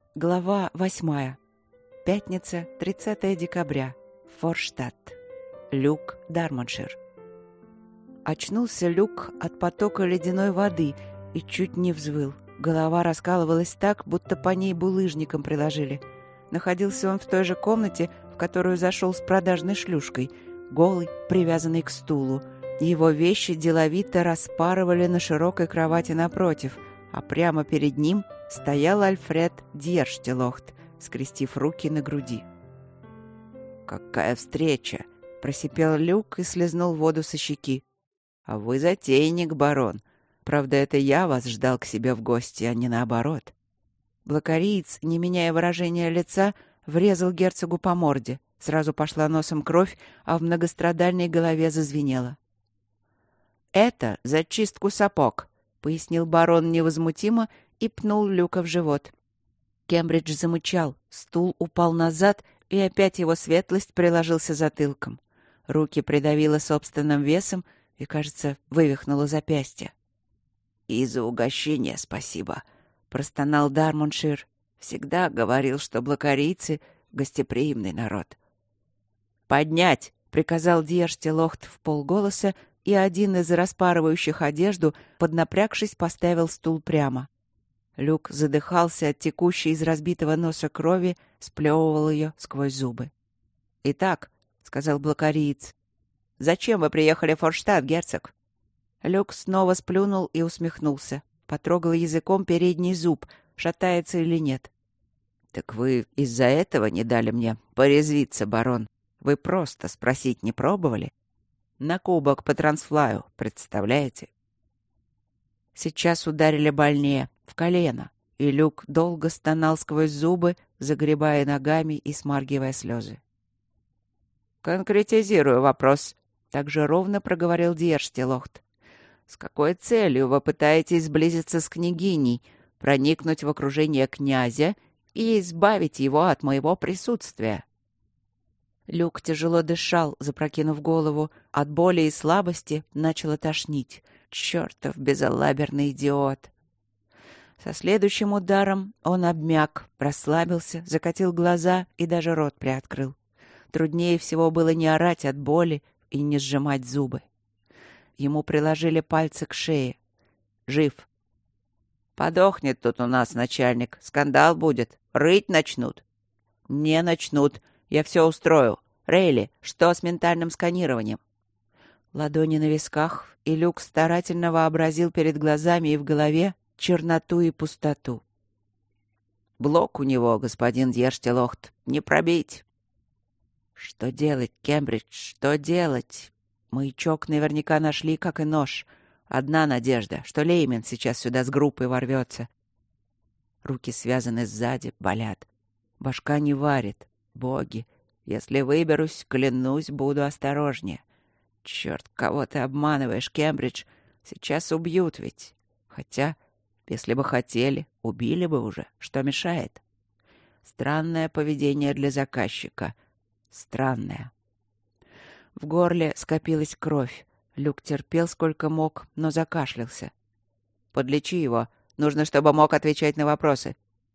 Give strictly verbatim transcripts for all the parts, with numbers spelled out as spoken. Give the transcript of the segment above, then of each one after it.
Глава восьмая. Пятница, тридцатое декабря. Форштадт. Люк, Дармоншир. Очнулся Люк от потока ледяной воды и чуть не взвыл. Голова раскалывалась так, будто по ней булыжником приложили. Находился он в той же комнате, в которую зашел с продажной шлюшкой, голый, привязанный к стулу. Его вещи деловито распарывали на широкой кровати напротив, а прямо перед ним стоял Альфред Дьерштелохт, скрестив руки на груди. «Какая встреча!» — просипел Люк и слезнул воду со щеки. «А вы затейник, барон. Правда, это я вас ждал к себе в гости, а не наоборот». Блокариец, не меняя выражения лица, врезал герцогу по морде. Сразу пошла носом кровь, а в многострадальной голове зазвенело. «Это за чистку сапог», — пояснил барон невозмутимо и пнул Люка в живот. Кембридж замычал, стул упал назад, и опять его светлость приложился затылком. Руки придавило собственным весом и, кажется, вывихнуло запястье. «И за угощение спасибо», — простонал Дармоншир. «Всегда говорил, что блокарийцы — гостеприимный народ». «Поднять!» — приказал Дьерштелохт вполголоса, и один из распарывающих одежду, поднапрягшись, поставил стул прямо. Люк задыхался от текущей из разбитого носа крови, сплевывал ее сквозь зубы. «Итак», — сказал блокариец, — «зачем вы приехали в Форштадт, герцог?» Люк снова сплюнул и усмехнулся. Потрогал языком передний зуб, шатается или нет. «Так вы из-за этого не дали мне порезвиться, барон? Вы просто спросить не пробовали? На кубок по трансфлаю, представляете?» Сейчас ударили больнее, в колено, и Люк долго стонал сквозь зубы, загребая ногами и смаргивая слезы. «Конкретизирую вопрос», — так же ровно проговорил Дьерштелохт. «С какой целью вы пытаетесь сблизиться с княгиней, проникнуть в окружение князя и избавить его от моего присутствия?» Люк тяжело дышал, запрокинув голову. От боли и слабости начало тошнить. Чертов безалаберный идиот! Со следующим ударом он обмяк, расслабился, закатил глаза и даже рот приоткрыл. Труднее всего было не орать от боли и не сжимать зубы. Ему приложили пальцы к шее. «Жив!» «Подохнет тут у нас начальник. Скандал будет. Рыть начнут». «Не начнут. Я все устрою. Рейли, что с ментальным сканированием?» Ладони на висках, и Люк старательно вообразил перед глазами и в голове черноту и пустоту. «Блок у него, господин Дьерштелохт, не пробить». «Что делать, Кембридж, что делать? Маячок наверняка нашли, как и нож. Одна надежда, что Леймен сейчас сюда с группой ворвется. Руки связаны сзади, болят. Башка не варит. Боги, если выберусь, клянусь, буду осторожнее. Черт, кого ты обманываешь, Кембридж? Сейчас убьют ведь. Хотя, если бы хотели, убили бы уже. Что мешает? Странное поведение для заказчика. Странное». В горле скопилась кровь. Люк терпел сколько мог, но закашлялся. «Подлечи его. Нужно, чтобы мог отвечать на вопросы».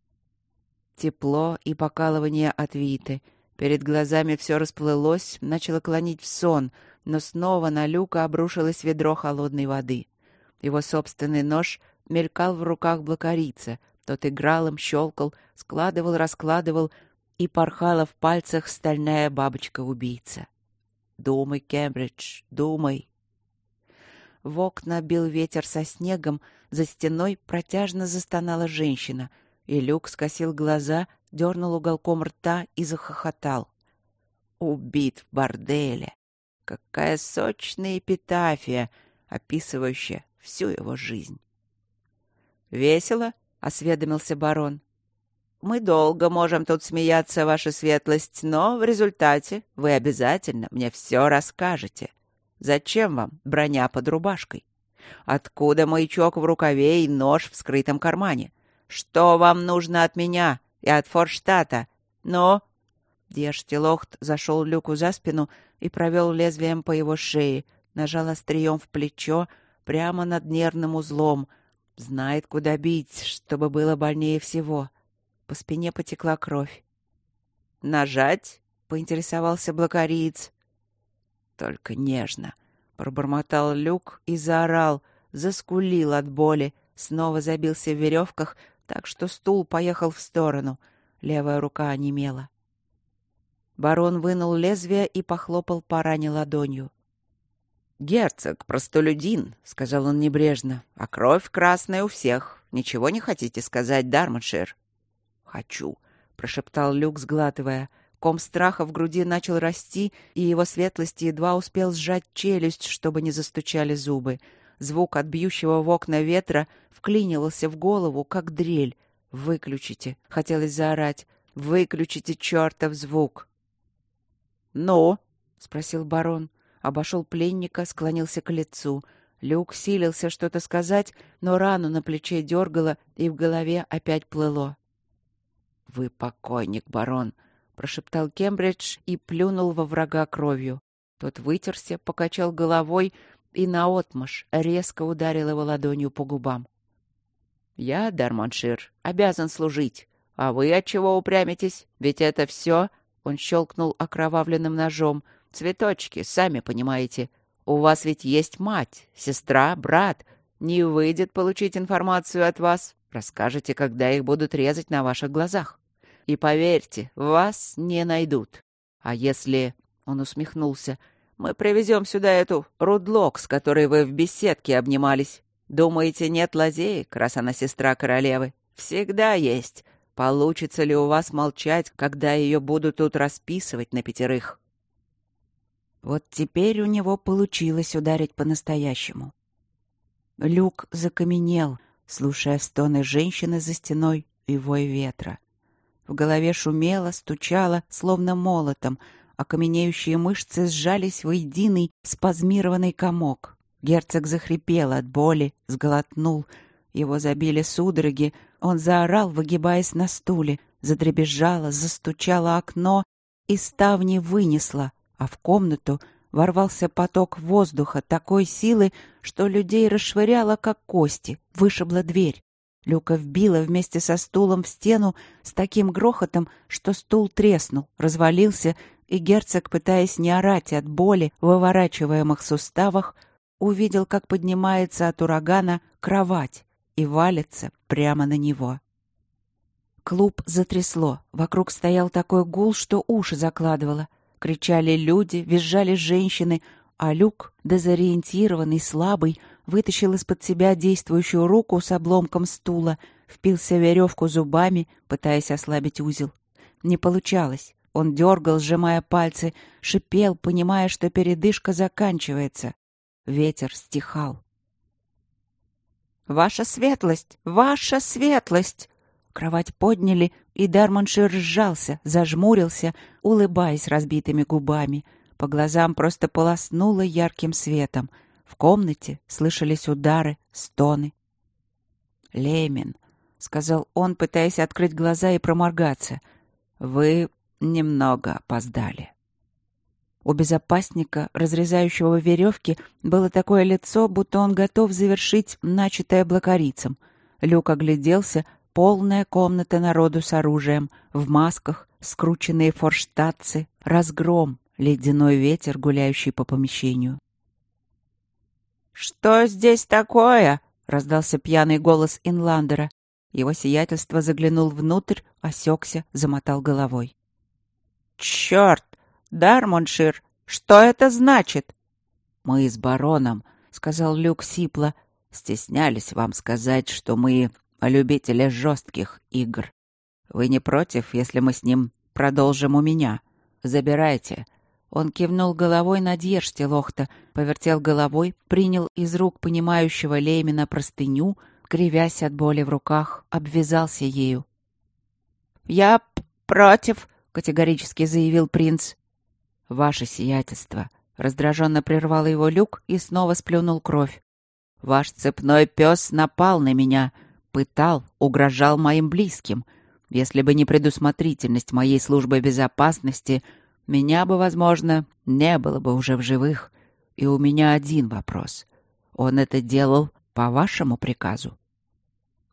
Тепло и покалывание от Виты. Перед глазами все расплылось, начало клонить в сон, но снова на Люка обрушилось ведро холодной воды. Его собственный нож мелькал в руках блокарица. Тот играл им, щелкал, складывал, раскладывал, и порхала в пальцах стальная бабочка-убийца. «Думай, Кембридж, думай». В окна бил ветер со снегом, за стеной протяжно застонала женщина, и Люк скосил глаза, дернул уголком рта и захохотал. «Убит в борделе». Какая сочная эпитафия, описывающая всю его жизнь. «Весело?» — осведомился барон. «Мы долго можем тут смеяться, ваша светлость, но в результате вы обязательно мне все расскажете. Зачем вам броня под рубашкой? Откуда маячок в рукаве и нож в скрытом кармане? Что вам нужно от меня и от Форштадта? Ну?» Дьерштелохт зашел Люку за спину и провел лезвием по его шее, нажал острием в плечо прямо над нервным узлом. Знает, куда бить, чтобы было больнее всего. По спине потекла кровь. «Нажать?» — поинтересовался блокариец. «Только нежно», — пробормотал Люк и заорал, заскулил от боли, снова забился в веревках, так что стул поехал в сторону. Левая рука онемела. Барон вынул лезвие и похлопал по ране ладонью. «Герцог, простолюдин», — сказал он небрежно, — «а кровь красная у всех. Ничего не хотите сказать, Дармоншир?» «Хочу», — прошептал Люк, сглатывая. Ком страха в груди начал расти, и его светлость едва успел сжать челюсть, чтобы не застучали зубы. Звук от бьющего в окна ветра вклинивался в голову, как дрель. «Выключите!» — хотелось заорать. «Выключите чертов звук!» «Ну?» — спросил барон. Обошел пленника, склонился к лицу. Люк силился что-то сказать, но рану на плече дергало, и в голове опять плыло. «Вы покойник, барон!» — прошептал Кембридж и плюнул во врага кровью. Тот вытерся, покачал головой и наотмашь резко ударил его ладонью по губам. «Я, Дармоншир, обязан служить. А вы отчего упрямитесь? Ведь это все...» — он щелкнул окровавленным ножом. «Цветочки, сами понимаете. У вас ведь есть мать, сестра, брат. Не выйдет получить информацию от вас. Расскажете, когда их будут резать на ваших глазах. И поверьте, вас не найдут. А если...» — он усмехнулся. «Мы привезем сюда эту Рудлок, с которой вы в беседке обнимались. Думаете, нет лазеек, раз она сестра королевы? Всегда есть. Получится ли у вас молчать, когда ее будут тут расписывать на пятерых?» Вот теперь у него получилось ударить по-настоящему. Люк закаменел, слушая стоны женщины за стеной и вой ветра. В голове шумело, стучало, словно молотом, а каменеющие мышцы сжались в единый спазмированный комок. Герцог захрипел от боли, сглотнул. Его забили судороги. Он заорал, выгибаясь на стуле. Задребезжало, застучало окно, и ставни вынесло, а в комнату ворвался поток воздуха такой силы, что людей расшвыряло, как кости, вышибла дверь. Люка вбила вместе со стулом в стену с таким грохотом, что стул треснул, развалился, и герцог, пытаясь не орать от боли в выворачиваемых суставах, увидел, как поднимается от урагана кровать и валится прямо на него. Клуб затрясло. Вокруг стоял такой гул, что уши закладывало. Кричали люди, визжали женщины, а Люк, дезориентированный, слабый, вытащил из-под себя действующую руку с обломком стула, впился в веревку зубами, пытаясь ослабить узел. Не получалось. Он дергал, сжимая пальцы, шипел, понимая, что передышка заканчивается. Ветер стихал. «Ваша светлость! Ваша светлость!» Кровать подняли, и Дармоншир сжался, зажмурился, улыбаясь разбитыми губами. По глазам просто полоснуло ярким светом. В комнате слышались удары, стоны. «Леймин», — сказал он, пытаясь открыть глаза и проморгаться, — «вы немного опоздали». У безопасника, разрезающего веревки, было такое лицо, будто он готов завершить начатое блокарицем. Люк огляделся. Полная комната народу с оружием, в масках, скрученные форштадтцы, разгром, ледяной ветер, гуляющий по помещению. «Что здесь такое?» — раздался пьяный голос Инландера. Его сиятельство заглянул внутрь, осекся, замотал головой. «Черт! Дармоншир! Что это значит?» «Мы с бароном», — сказал Люк сипло, — «стеснялись вам сказать, что мы любители жестких игр. Вы не против, если мы с ним продолжим у меня? Забирайте». Он кивнул головой на Дьерштелохта, повертел головой, принял из рук понимающего Леймина простыню, кривясь от боли в руках, обвязался ею. «Я против», — категорически заявил принц. «Ваше сиятельство», — раздраженно прервал его Люк и снова сплюнул кровь. «Ваш цепной пес напал на меня, пытал, угрожал моим близким. Если бы не предусмотрительность моей службы безопасности, меня бы, возможно, не было бы уже в живых. И у меня один вопрос. Он это делал по вашему приказу?»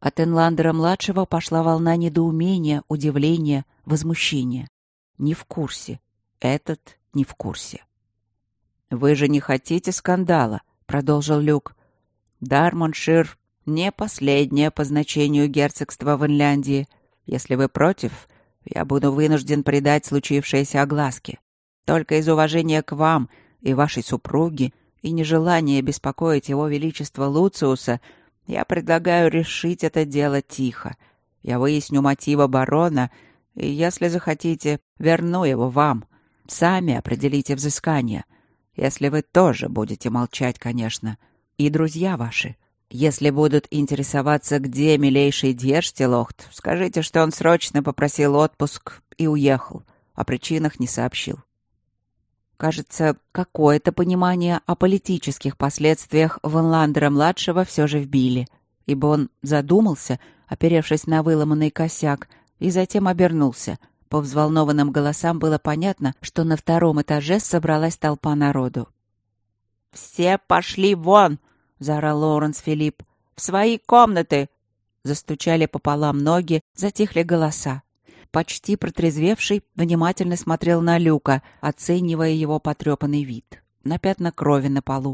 От Энландера-младшего пошла волна недоумения, удивления, возмущения. Не в курсе. Этот не в курсе. «Вы же не хотите скандала», — продолжил Люк. «Дармоншир — не последнее по значению герцогство в Инляндии. Если вы против, я буду вынужден придать случившееся огласке. Только из уважения к вам и вашей супруге и нежелания беспокоить его величество Луциуса я предлагаю решить это дело тихо. Я выясню мотива барона, и, если захотите, верну его вам. Сами определите взыскание. Если вы тоже будете молчать, конечно. И друзья ваши. Если будут интересоваться, где милейший Дьерштилохт, скажите, что он срочно попросил отпуск и уехал. О причинах не сообщил». Кажется, какое-то понимание о политических последствиях Ванландера-младшего все же вбили, ибо он задумался, оперевшись на выломанный косяк, и затем обернулся. По взволнованным голосам было понятно, что на втором этаже собралась толпа народу. «Все пошли вон!» — заорал Лоуренс Филипп. «В свои комнаты!» Застучали пополам ноги, затихли голоса. Почти протрезвевший, внимательно смотрел на Люка, оценивая его потрепанный вид. На пятна крови на полу.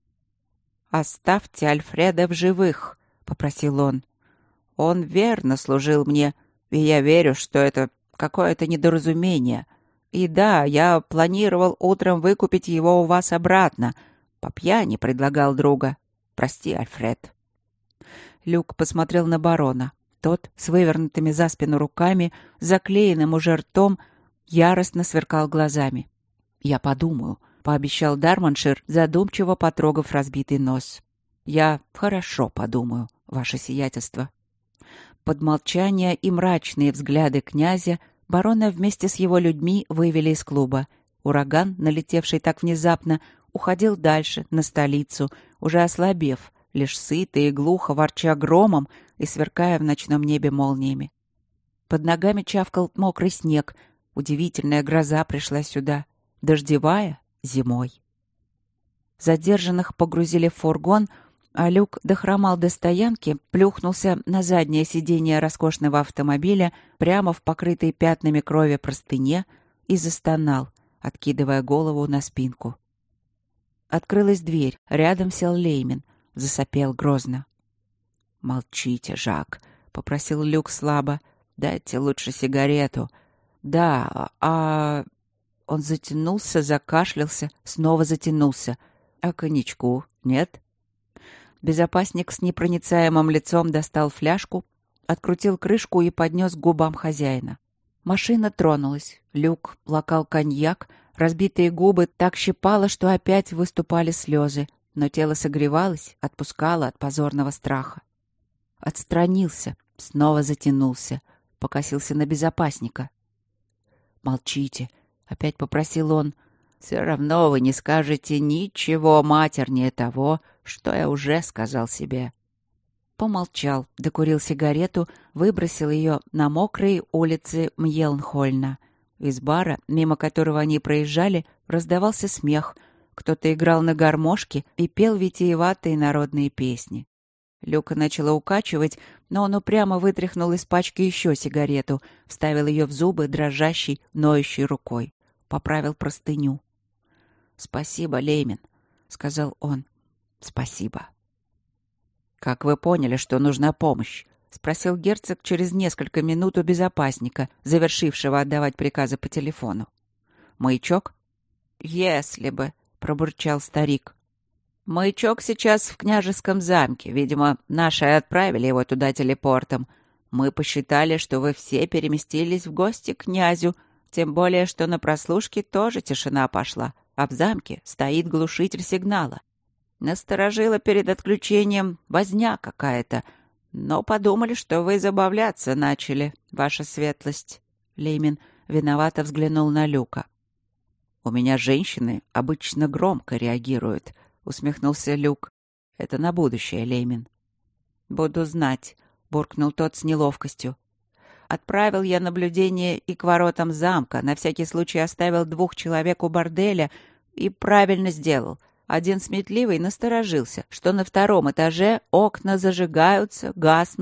«Оставьте Альфреда в живых», — попросил он. «Он верно служил мне, и я верю, что это какое-то недоразумение. И да, я планировал утром выкупить его у вас обратно. По пьяни предлагал друга. Прости, Альфред». Люк посмотрел на барона. Тот, с вывернутыми за спину руками, заклеенным уже ртом, яростно сверкал глазами. «Я подумаю», — пообещал Дармоншир, задумчиво потрогав разбитый нос. «Я хорошо подумаю, ваше сиятельство». Под молчание и мрачные взгляды князя барона вместе с его людьми вывели из клуба. Ураган, налетевший так внезапно, уходил дальше, на столицу, уже ослабев, лишь сытый и глухо ворча громом и сверкая в ночном небе молниями. Под ногами чавкал мокрый снег. Удивительная гроза пришла сюда. Дождевая — зимой. Задержанных погрузили в фургон, а Люк дохромал до стоянки, плюхнулся на заднее сиденье роскошного автомобиля прямо в покрытой пятнами крови простыне и застонал, откидывая голову на спинку. Открылась дверь. Рядом сел Леймин. Засопел грозно. «Молчите, Жак», — попросил Люк слабо. «Дайте лучше сигарету». «Да, а...» Он затянулся, закашлялся, снова затянулся. «А коньячку нет?» Безопасник с непроницаемым лицом достал фляжку, открутил крышку и поднес к губам хозяина. Машина тронулась. Люк лакал коньяк, разбитые губы так щипало, что опять выступали слезы, но тело согревалось, отпускало от позорного страха. Отстранился, снова затянулся, покосился на безопасника. «Молчите», — опять попросил он. «Все равно вы не скажете ничего матернее того, что я уже сказал себе». Помолчал, докурил сигарету, выбросил ее на мокрые улицы Мьелнхольна. Из бара, мимо которого они проезжали, раздавался смех. Кто-то играл на гармошке и пел витиеватые народные песни. Люка начала укачивать, но он упрямо вытряхнул из пачки еще сигарету, вставил ее в зубы дрожащей, ноющей рукой. Поправил простыню. «Спасибо, Леймин», — сказал он. «Спасибо». «Как вы поняли, что нужна помощь?» — спросил герцог через несколько минут у безопасника, завершившего отдавать приказы по телефону. «Маячок?» «Если бы», — пробурчал старик. «Маячок сейчас в княжеском замке. Видимо, наши отправили его туда телепортом. Мы посчитали, что вы все переместились в гости к князю, тем более, что на прослушке тоже тишина пошла, а в замке стоит глушитель сигнала. Насторожила перед отключением возня какая-то, но подумали, что вы забавляться начали, ваша светлость». Леймин виновато взглянул на Люка. «У меня женщины обычно громко реагируют», — усмехнулся Люк. «Это на будущее, Леймин». «Буду знать», — буркнул тот с неловкостью. «Отправил я наблюдение и к воротам замка, на всякий случай оставил двух человек у борделя и правильно сделал. Один сметливый насторожился, что на втором этаже окна зажигаются, гаснут.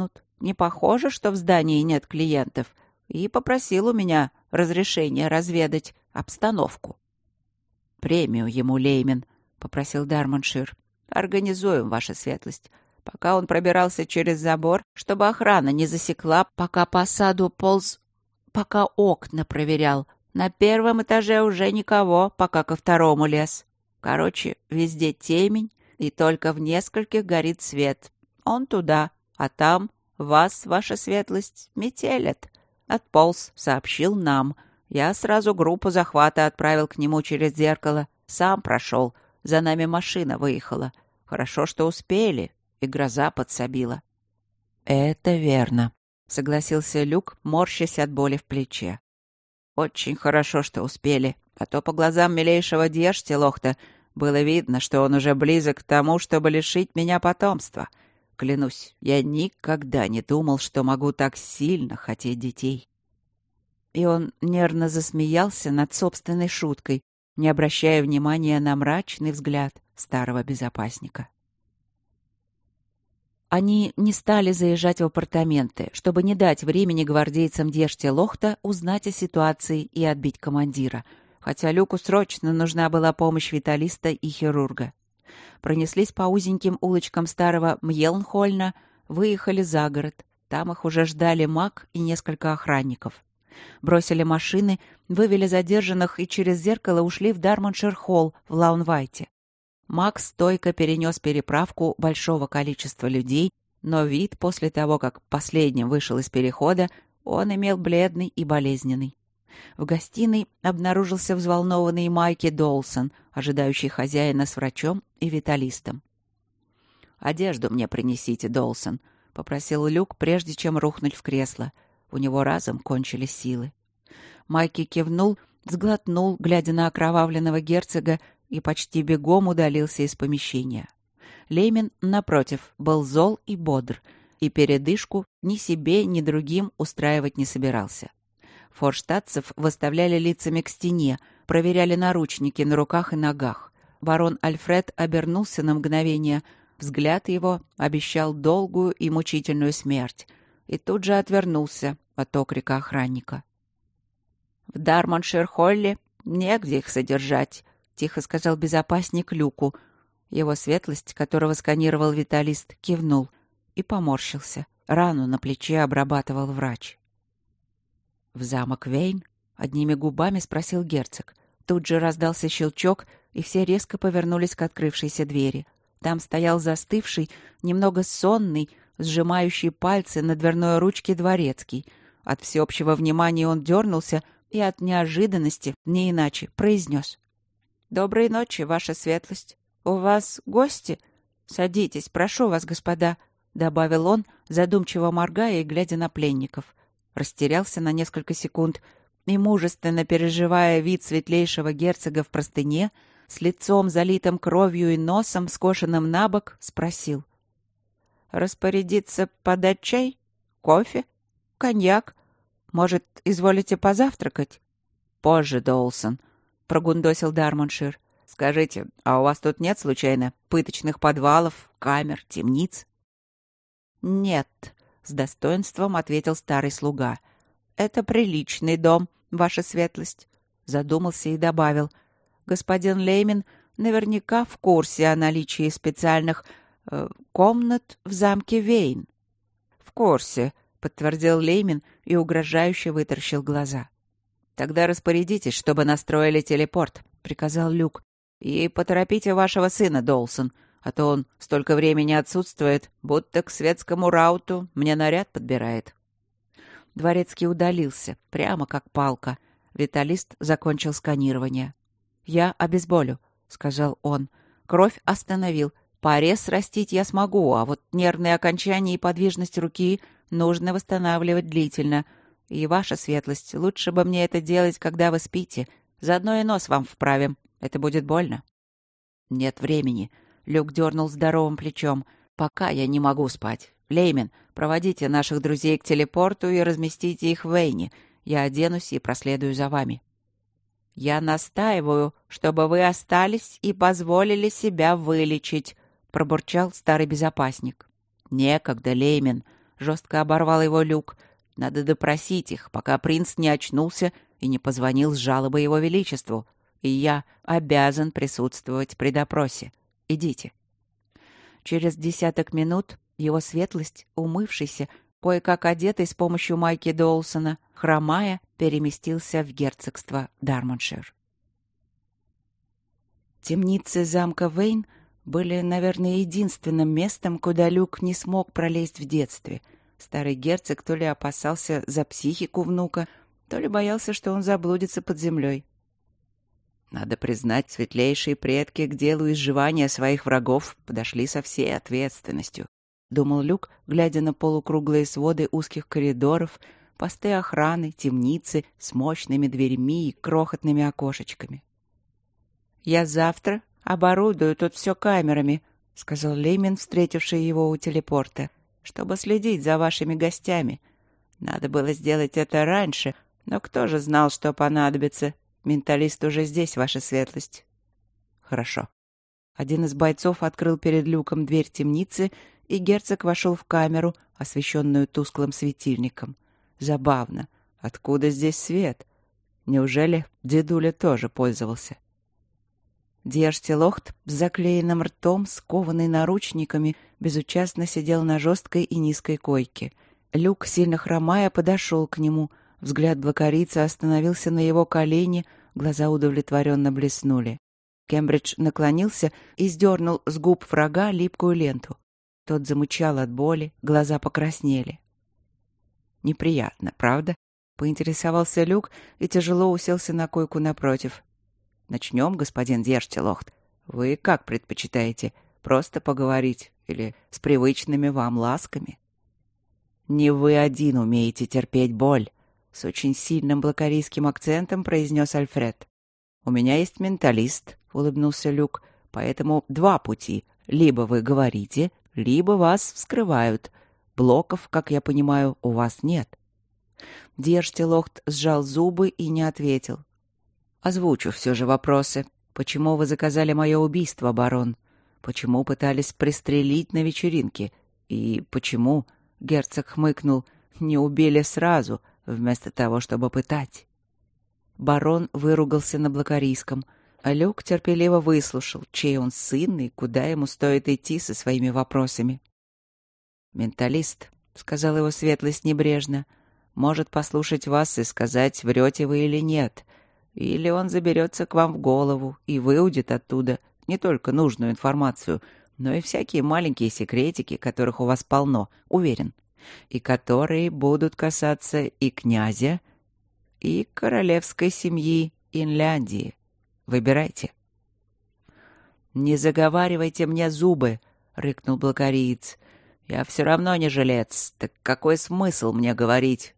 не похоже, что в здании нет клиентов, и попросил у меня разрешения разведать обстановку. «Премию ему, Леймен», — попросил Дармоншир. «Организуем, ваша светлость. Пока он пробирался через забор, чтобы охрана не засекла, пока по саду полз, пока окна проверял. На первом этаже уже никого, пока ко второму лез. Короче, везде темень, и только в нескольких горит свет. Он туда, а там вас, ваша светлость, метелят. Отполз, сообщил нам. Я сразу группу захвата отправил к нему через зеркало. Сам прошел. За нами машина выехала. Хорошо, что успели, и гроза подсобила». «Это верно», — согласился Люк, морщась от боли в плече. «Очень хорошо, что успели, а то по глазам милейшего Дьештилохта было видно, что он уже близок к тому, чтобы лишить меня потомства. Клянусь, я никогда не думал, что могу так сильно хотеть детей». И он нервно засмеялся над собственной шуткой, не обращая внимания на мрачный взгляд старого безопасника. Они не стали заезжать в апартаменты, чтобы не дать времени гвардейцам Дьештилохта узнать о ситуации и отбить командира, хотя Люку срочно нужна была помощь виталиста и хирурга. Пронеслись по узеньким улочкам старого Мьелнхольна, выехали за город. Там их уже ждали маг и несколько охранников. Бросили машины, вывели задержанных и через зеркало ушли в Дармоншир-холл в Лаунвайте. Маг стойко перенес переправку большого количества людей, но вид после того, как последним вышел из перехода, он имел бледный и болезненный. В гостиной обнаружился взволнованный Майки Доулсон, ожидающий хозяина с врачом и виталистом. «Одежду мне принесите, Доулсон», — попросил Люк, прежде чем рухнуть в кресло. У него разом кончились силы. Майки кивнул, сглотнул, глядя на окровавленного герцога, и почти бегом удалился из помещения. Леймен, напротив, был зол и бодр, и передышку ни себе, ни другим устраивать не собирался. Форштадцев выставляли лицами к стене, проверяли наручники на руках и ногах. Барон Альфред обернулся на мгновение. Взгляд его обещал долгую и мучительную смерть, и тут же отвернулся от окрика охранника. «В Дармоншир-холле негде их содержать», — тихо сказал безопасник Люку. Его светлость, которого сканировал виталист, кивнул и поморщился. Рану на плече обрабатывал врач. «В замок Вейн?» — одними губами спросил герцог. Тут же раздался щелчок, и все резко повернулись к открывшейся двери. Там стоял застывший, немного сонный, сжимающий пальцы на дверной ручке дворецкий. От всеобщего внимания он дернулся и от неожиданности, не иначе, произнес: «Доброй ночи, ваша светлость. У вас гости? Садитесь, прошу вас, господа», — добавил он, задумчиво моргая и глядя на пленников. Растерялся на несколько секунд и, мужественно переживая вид светлейшего герцога в простыне, с лицом залитым кровью и носом, скошенным на бок, спросил: «Распорядиться подать чай? Кофе? Коньяк? Может, изволите позавтракать?» «Позже, Доулсон», — прогундосил Дармоншир. «Скажите, а у вас тут нет, случайно, пыточных подвалов, камер, темниц?» «Нет», — с достоинством ответил старый слуга. «Это приличный дом, ваша светлость», — задумался и добавил. «Господин Леймен наверняка в курсе о наличии специальных э, комнат в замке Вейн». «В курсе», — подтвердил Леймен и угрожающе вытаращил глаза. «Тогда распорядитесь, чтобы настроили телепорт», — приказал Люк. «И поторопите вашего сына, Доулсон, а то он столько времени отсутствует, будто к светскому рауту мне наряд подбирает». Дворецкий удалился, прямо как палка. Виталист закончил сканирование. «Я обезболю», — сказал он. «Кровь остановил. Порез растить я смогу, а вот нервные окончания и подвижность руки нужно восстанавливать длительно. И, ваша светлость, лучше бы мне это делать, когда вы спите. Заодно и нос вам вправим. Это будет больно». «Нет времени», — Люк дернул здоровым плечом. «Пока я не могу спать. Леймен, проводите наших друзей к телепорту и разместите их в Вейне. Я оденусь и проследую за вами». «Я настаиваю, чтобы вы остались и позволили себя вылечить», — пробурчал старый безопасник. «Некогда, Леймен», — жестко оборвал его Люк. «Надо допросить их, пока принц не очнулся и не позвонил с жалобой его величеству. И я обязан присутствовать при допросе. Идите». Через десяток минут его светлость, умывшийся, кое-как одетый с помощью майки Доусона, хромая, переместился в герцогство Дармоншир. Темницы замка Вейн были, наверное, единственным местом, куда Люк не смог пролезть в детстве. Старый герцог то ли опасался за психику внука, то ли боялся, что он заблудится под землей. Надо признать, светлейшие предки к делу изживания своих врагов подошли со всей ответственностью, думал Люк, глядя на полукруглые своды узких коридоров, посты охраны, темницы с мощными дверьми и крохотными окошечками. «Я завтра оборудую тут все камерами», — сказал Леймен, встретивший его у телепорта, «чтобы следить за вашими гостями. Надо было сделать это раньше, но кто же знал, что понадобится? Менталист уже здесь, ваша светлость». «Хорошо». Один из бойцов открыл перед Люком дверь темницы, и герцог вошел в камеру, освещенную тусклым светильником. Забавно. Откуда здесь свет? Неужели дедуля тоже пользовался? Диарштилохт с заклеенным ртом, скованный наручниками, безучастно сидел на жесткой и низкой койке. Люк, сильно хромая, подошел к нему. Взгляд блокарица остановился на его колене, глаза удовлетворенно блеснули. Кембридж наклонился и сдернул с губ врага липкую ленту. Тот замычал от боли, глаза покраснели. «Неприятно, правда?» — поинтересовался Люк и тяжело уселся на койку напротив. «Начнем, господин Диарштилохт. Вы как предпочитаете? Просто поговорить или с привычными вам ласками?» «Не вы один умеете терпеть боль», — с очень сильным блокарийским акцентом произнес Альфред. «У меня есть менталист», — улыбнулся Люк, «поэтому два пути. Либо вы говорите, либо вас вскрывают. Блоков, как я понимаю, у вас нет». Диарштилохт сжал зубы и не ответил. «Озвучу все же вопросы. Почему вы заказали мое убийство, барон? Почему пытались пристрелить на вечеринке? И почему, — герцог хмыкнул, — не убили сразу, вместо того, чтобы пытать?» Барон выругался на блокарийском, а Люк терпеливо выслушал, чей он сын и куда ему стоит идти со своими вопросами. «Менталист», — сказал его светлость небрежно, — «может послушать вас и сказать, врете вы или нет. Или он заберется к вам в голову и выудит оттуда не только нужную информацию, но и всякие маленькие секретики, которых у вас полно, уверен, и которые будут касаться и князя, и королевской семьи Инляндии. Выбирайте». «Не заговаривайте мне зубы», — рыкнул блокариец. «Я все равно не жилец. Так какой смысл мне говорить?»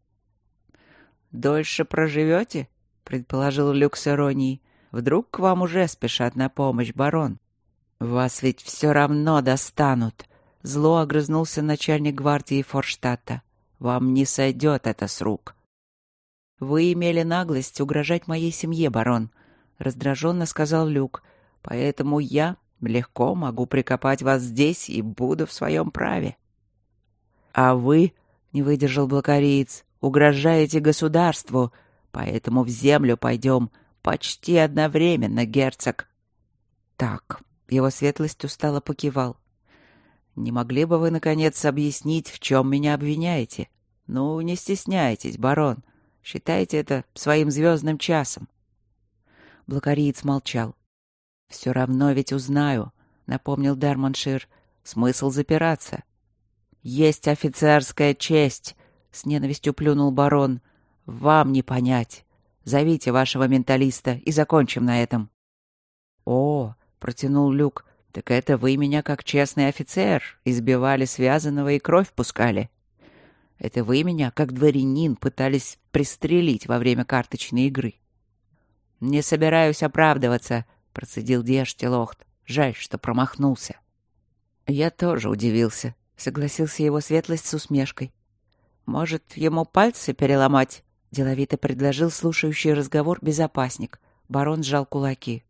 «Дольше проживете?» — предположил Люк с иронией. «Вдруг к вам уже спешат на помощь, барон?» «Вас ведь все равно достанут», — зло огрызнулся начальник гвардии Форштадта. «Вам не сойдет это с рук». «Вы имели наглость угрожать моей семье, барон», — раздраженно сказал Люк. «Поэтому я легко могу прикопать вас здесь и буду в своем праве». «А вы, — не выдержал блокариец, — угрожаете государству, поэтому в землю пойдем почти одновременно, герцог». «Так», — его светлость устало покивал. «Не могли бы вы, наконец, объяснить, в чем меня обвиняете? Ну, не стесняйтесь, барон. Считайте это своим звездным часом». Блокариец молчал. «Все равно ведь узнаю», — напомнил Дармоншир. «Смысл запираться?» «Есть офицерская честь», — с ненавистью плюнул барон. «Вам не понять. Зовите вашего менталиста и закончим на этом». «О», — протянул Люк, — «так это вы меня, как честный офицер, избивали связанного и кровь пускали. Это вы меня, как дворянин, пытались пристрелить во время карточной игры». «Не собираюсь оправдываться», — процедил Диарштилохт. «Жаль, что промахнулся». «Я тоже удивился», — согласился его светлость с усмешкой. «Может, ему пальцы переломать?» — деловито предложил слушающий разговор безопасник. Барон сжал кулаки.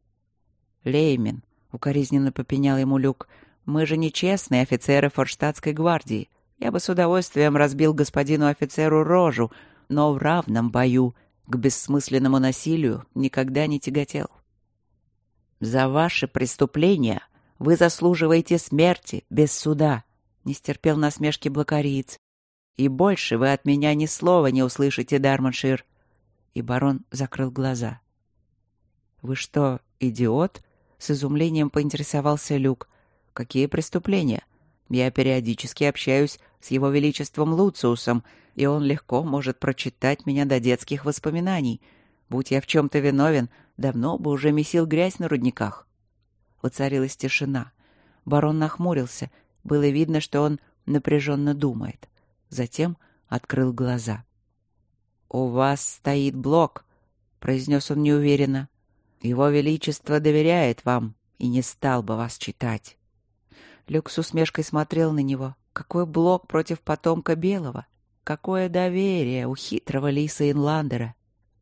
«Леймен», — укоризненно попенял ему Люк, — «мы же не честные офицеры форштадтской гвардии. Я бы с удовольствием разбил господину офицеру рожу, но в равном бою к бессмысленному насилию никогда не тяготел. За ваши преступления вы заслуживаете смерти без суда, не стерпел насмешки блокариец. И больше вы от меня ни слова не услышите, Дармоншир. И барон закрыл глаза. Вы что, идиот? С изумлением поинтересовался Люк. Какие преступления? Я периодически общаюсь с его величеством Луциусом, и он легко может прочитать меня до детских воспоминаний. Будь я в чем-то виновен, давно бы уже месил грязь на рудниках. Воцарилась тишина. Барон нахмурился. Было видно, что он напряженно думает. Затем открыл глаза. «У вас стоит блок», — произнес он неуверенно. «Его Величество доверяет вам и не стал бы вас читать». Люк с усмешкой смотрел на него. Какой блок против потомка Белого? Какое доверие у хитрого лиса Инландера?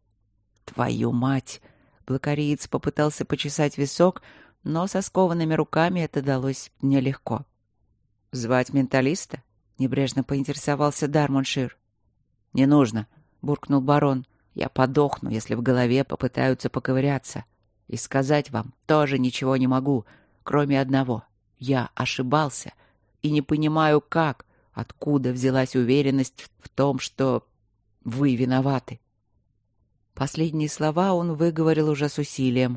«Твою мать!» — блокариец попытался почесать висок, но со скованными руками это далось нелегко. «Звать менталиста?» — небрежно поинтересовался Дармоншир. «Не нужно», — буркнул барон. «Я подохну, если в голове попытаются поковыряться. И сказать вам тоже ничего не могу, кроме одного. Я ошибался и не понимаю, как, откуда взялась уверенность в том, что вы виноваты». Последние слова он выговорил уже с усилием.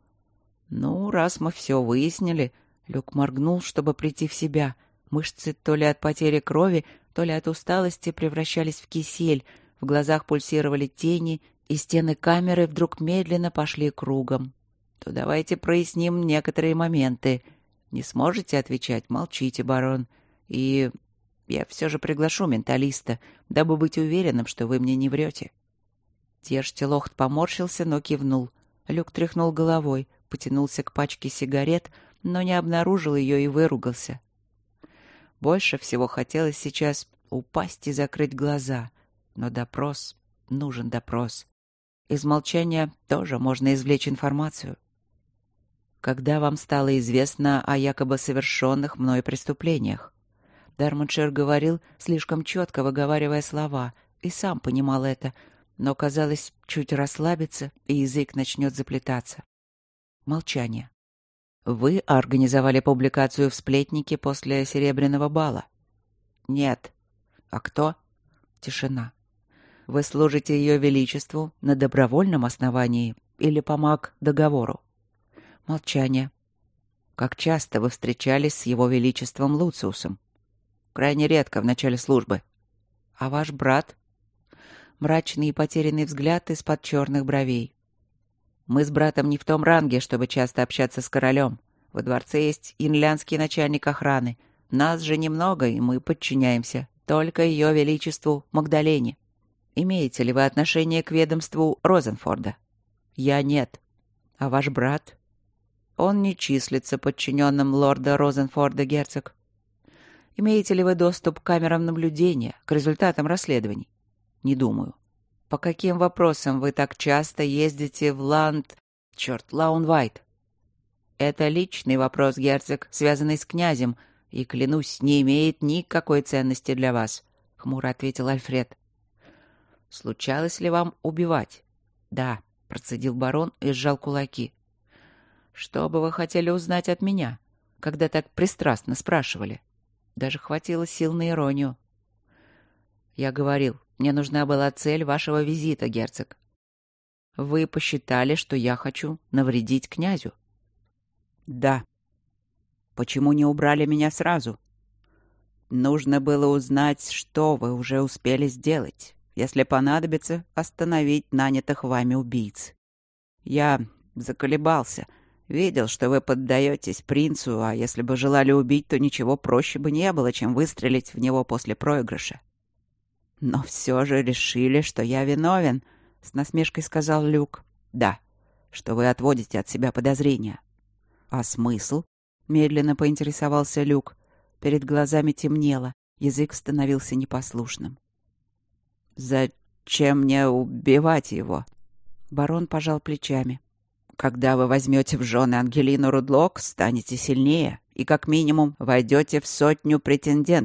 «Ну, раз мы все выяснили...» Люк моргнул, чтобы прийти в себя. Мышцы то ли от потери крови, то ли от усталости превращались в кисель, в глазах пульсировали тени, и стены камеры вдруг медленно пошли кругом. «То давайте проясним некоторые моменты. Не сможете отвечать? Молчите, барон. И я все же приглашу менталиста, дабы быть уверенным, что вы мне не врете». Тирштелохт поморщился, но кивнул. Люк тряхнул головой, потянулся к пачке сигарет, но не обнаружил ее и выругался. Больше всего хотелось сейчас упасть и закрыть глаза. Но допрос, нужен допрос. Из молчания тоже можно извлечь информацию. Когда вам стало известно о якобы совершенных мной преступлениях? Дармоншир говорил, слишком четко выговаривая слова, и сам понимал это, но, казалось, чуть расслабиться, и язык начнет заплетаться. Молчание. Вы организовали публикацию в «Сплетнике» после Серебряного бала? Нет. А кто? Тишина. Вы служите Ее Величеству на добровольном основании или помог договору? Молчание. Как часто вы встречались с Его Величеством Луциусом? Крайне редко в начале службы. А ваш брат? Мрачный и потерянный взгляд из-под черных бровей. Мы с братом не в том ранге, чтобы часто общаться с королем. Во дворце есть инлянский начальник охраны. Нас же немного, и мы подчиняемся только Ее Величеству Магдалене. Имеете ли вы отношение к ведомству Розенфорда? Я нет. А ваш брат? Он не числится подчиненным лорда Розенфорда, герцог. Имеете ли вы доступ к камерам наблюдения, к результатам расследований? Не думаю. По каким вопросам вы так часто ездите в Ланд... Черт, Лаунвайт? Это личный вопрос, герцог, связанный с князем, и, клянусь, не имеет никакой ценности для вас, — хмуро ответил Альфред. Случалось ли вам убивать? Да, — процедил барон и сжал кулаки. Что бы вы хотели узнать от меня, когда так пристрастно спрашивали? Даже хватило сил на иронию. Я говорил, мне нужна была цель вашего визита, герцог. Вы посчитали, что я хочу навредить князю? Да. Почему не убрали меня сразу? Нужно было узнать, что вы уже успели сделать. Если понадобится, остановить нанятых вами убийц. Я заколебался. Видел, что вы поддаетесь принцу, а если бы желали убить, то ничего проще бы не было, чем выстрелить в него после проигрыша. Но все же решили, что я виновен, — с насмешкой сказал Люк. Да, что вы отводите от себя подозрения. А смысл? — медленно поинтересовался Люк. Перед глазами темнело, язык становился непослушным. «Зачем мне убивать его?» Барон пожал плечами. «Когда вы возьмете в жены Ангелину Рудлок, станете сильнее и как минимум войдете в сотню претендентов.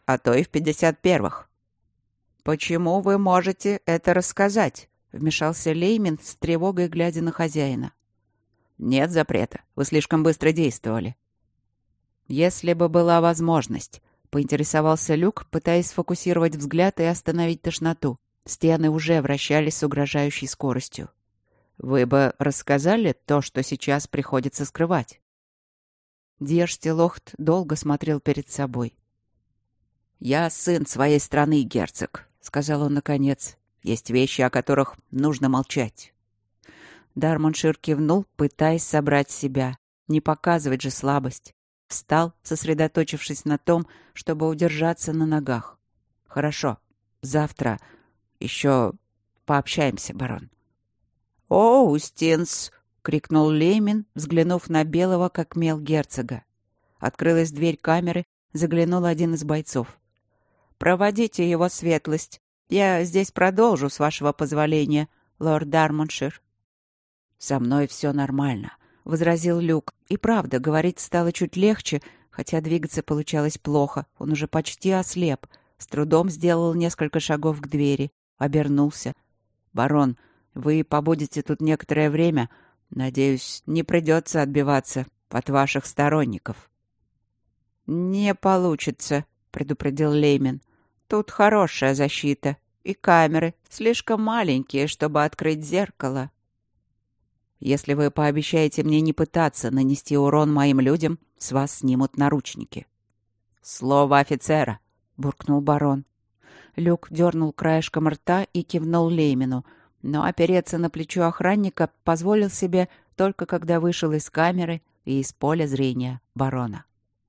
а то и в пятьдесят первых. «Почему вы можете это рассказать?» — вмешался Леймин с тревогой, глядя на хозяина. «Нет запрета. Вы слишком быстро действовали». «Если бы была возможность», — поинтересовался Люк, пытаясь сфокусировать взгляд и остановить тошноту. Стены уже вращались с угрожающей скоростью. «Вы бы рассказали то, что сейчас приходится скрывать?» Дьерштилохт долго смотрел перед собой. «Я сын своей страны, герцог», — сказал он наконец. «Есть вещи, о которых нужно молчать». Дармоншир кивнул, пытаясь собрать себя. Не показывать же слабость. Встал, сосредоточившись на том, чтобы удержаться на ногах. «Хорошо. Завтра еще пообщаемся, барон». «О, Устинс!» — крикнул Леймин, взглянув на белого, как мел герцога. Открылась дверь камеры, заглянул один из бойцов. «Проводите его светлость. Я здесь продолжу, с вашего позволения, лорд Дармоншир». «Со мной все нормально», — возразил Люк. И правда, говорить стало чуть легче, хотя двигаться получалось плохо. Он уже почти ослеп. С трудом сделал несколько шагов к двери. Обернулся. «Барон, вы побудете тут некоторое время. Надеюсь, не придется отбиваться от ваших сторонников». «Не получится», — предупредил Леймин. «Тут хорошая защита. И камеры слишком маленькие, чтобы открыть зеркало». «Если вы пообещаете мне не пытаться нанести урон моим людям, с вас снимут наручники». «Слово офицера», — буркнул барон. Люк дернул краешком рта и кивнул Леймину, но опереться на плечо охранника позволил себе только когда вышел из камеры и из поля зрения барона.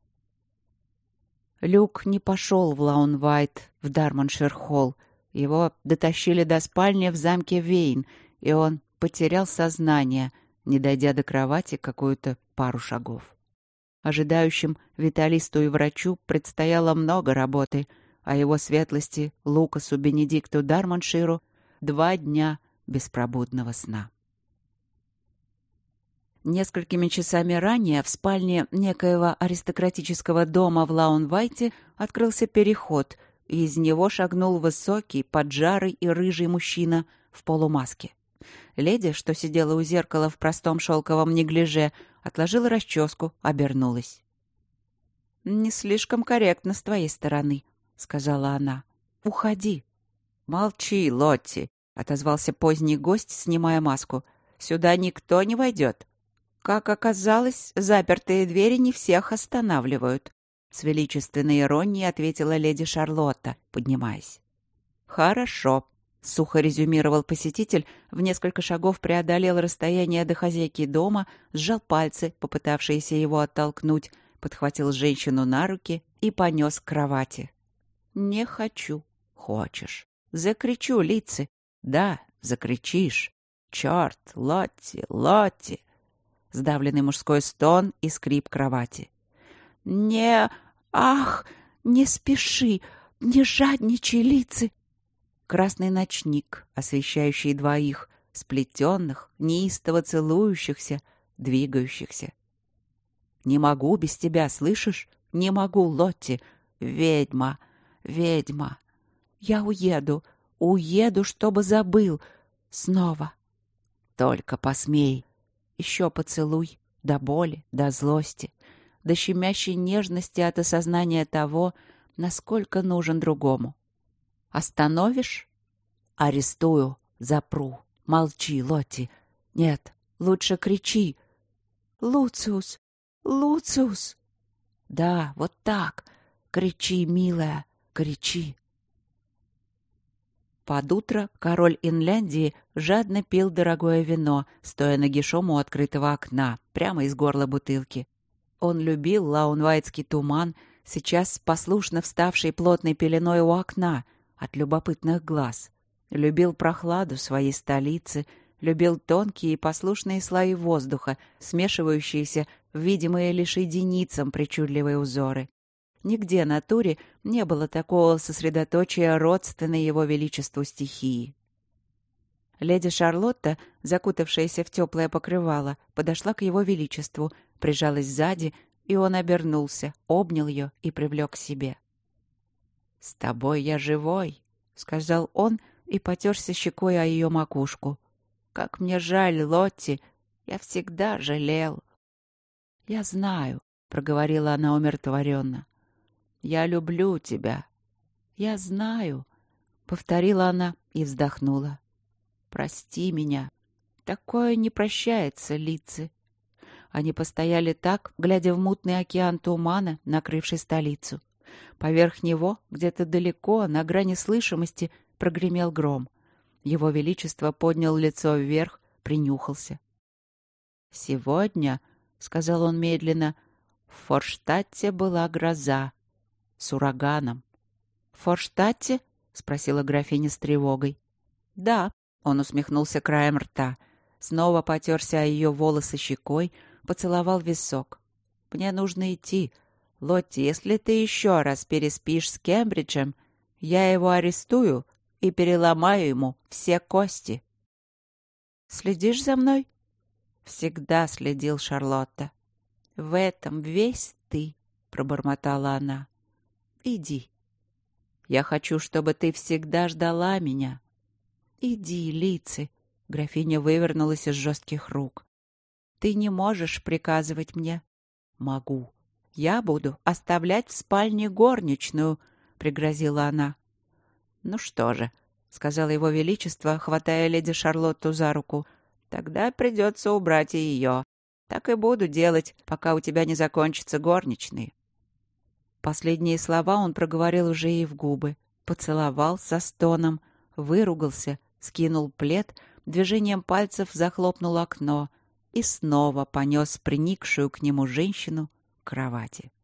Люк не пошел в Лаунвайт, в Дармоншир-холл. Его дотащили до спальни в замке Вейн, и он потерял сознание, не дойдя до кровати какую-то пару шагов. Ожидающим Виталисту и врачу предстояло много работы, а его светлости Лукасу Бенедикту Дармонширу два дня беспробудного сна. Несколькими часами ранее в спальне некоего аристократического дома в Лаунвайте открылся переход, и из него шагнул высокий, поджарый и рыжий мужчина в полумаске. Леди, что сидела у зеркала в простом шелковом неглиже, отложила расческу, обернулась. «Не слишком корректно с твоей стороны», — сказала она. «Уходи». «Молчи, Лотти», — отозвался поздний гость, снимая маску. «Сюда никто не войдет». «Как оказалось, запертые двери не всех останавливают», — с величественной иронией ответила леди Шарлотта, поднимаясь. «Хорошо», — сухо резюмировал посетитель, в несколько шагов преодолел расстояние до хозяйки дома, сжал пальцы, попытавшиеся его оттолкнуть, подхватил женщину на руки и понес к кровати. «Не хочу». «Хочешь». «Закричу, Лици». «Да, закричишь». «Черт, Лотти, Лотти». Сдавленный мужской стон и скрип кровати. «Не... Ах, не спеши, не жадничай, Лици!» Красный ночник, освещающий двоих, сплетенных, неистово целующихся, двигающихся. «Не могу без тебя, слышишь? Не могу, Лотти! Ведьма, ведьма! Я уеду, уеду, чтобы забыл. Снова. Только посмей. Еще поцелуй, до боли, до злости, до щемящей нежности от осознания того, насколько нужен другому. Остановишь? Арестую, запру. Молчи, Лотти. Нет, лучше кричи. Луциус, Луциус. Да, вот так. Кричи, милая, кричи. Под утро король Инляндии жадно пил дорогое вино, стоя нагишом у открытого окна, прямо из горла бутылки. Он любил лаунвайтский туман, сейчас послушно вставший плотной пеленой у окна, от любопытных глаз. Любил прохладу своей столицы, любил тонкие и послушные слои воздуха, смешивающиеся в видимые лишь единицам причудливые узоры. Нигде на туре не было такого сосредоточия родственной его величеству стихии. Леди Шарлотта, закутавшаяся в теплое покрывало, подошла к его величеству, прижалась сзади, и он обернулся, обнял ее и привлек к себе. «С тобой я живой», — сказал он и потерся щекой о ее макушку. «Как мне жаль, Лотти, я всегда жалел». «Я знаю», — проговорила она умиротворенно. «Я люблю тебя». «Я знаю», — повторила она и вздохнула. «Прости меня. Такое не прощается, Литцы». Они постояли так, глядя в мутный океан тумана, накрывший столицу. Поверх него, где-то далеко, на грани слышимости, прогремел гром. Его Величество поднял лицо вверх, принюхался. «Сегодня, — сказал он медленно, — в Форштадте была гроза с ураганом». «В Форштадте?» — спросила графиня с тревогой. «Да», — он усмехнулся краем рта, снова потерся о ее волосы щекой, поцеловал висок. «Мне нужно идти. Лотти, если ты еще раз переспишь с Кембриджем, я его арестую и переломаю ему все кости». «Следишь за мной?» «Всегда следил, Шарлотта». «В этом весь ты», — пробормотала она. «Иди». «Я хочу, чтобы ты всегда ждала меня». «Иди, Лицы», — графиня вывернулась из жестких рук. «Ты не можешь приказывать мне». «Могу. Я буду оставлять в спальне горничную», — пригрозила она. «Ну что же», — сказала его величество, хватая леди Шарлотту за руку, — «тогда придется убрать и ее. Так и буду делать, пока у тебя не закончатся горничные». Последние слова он проговорил уже ей в губы, поцеловал со стоном, выругался, скинул плед, движением пальцев захлопнул окно и снова понес приникшую к нему женщину к кровати.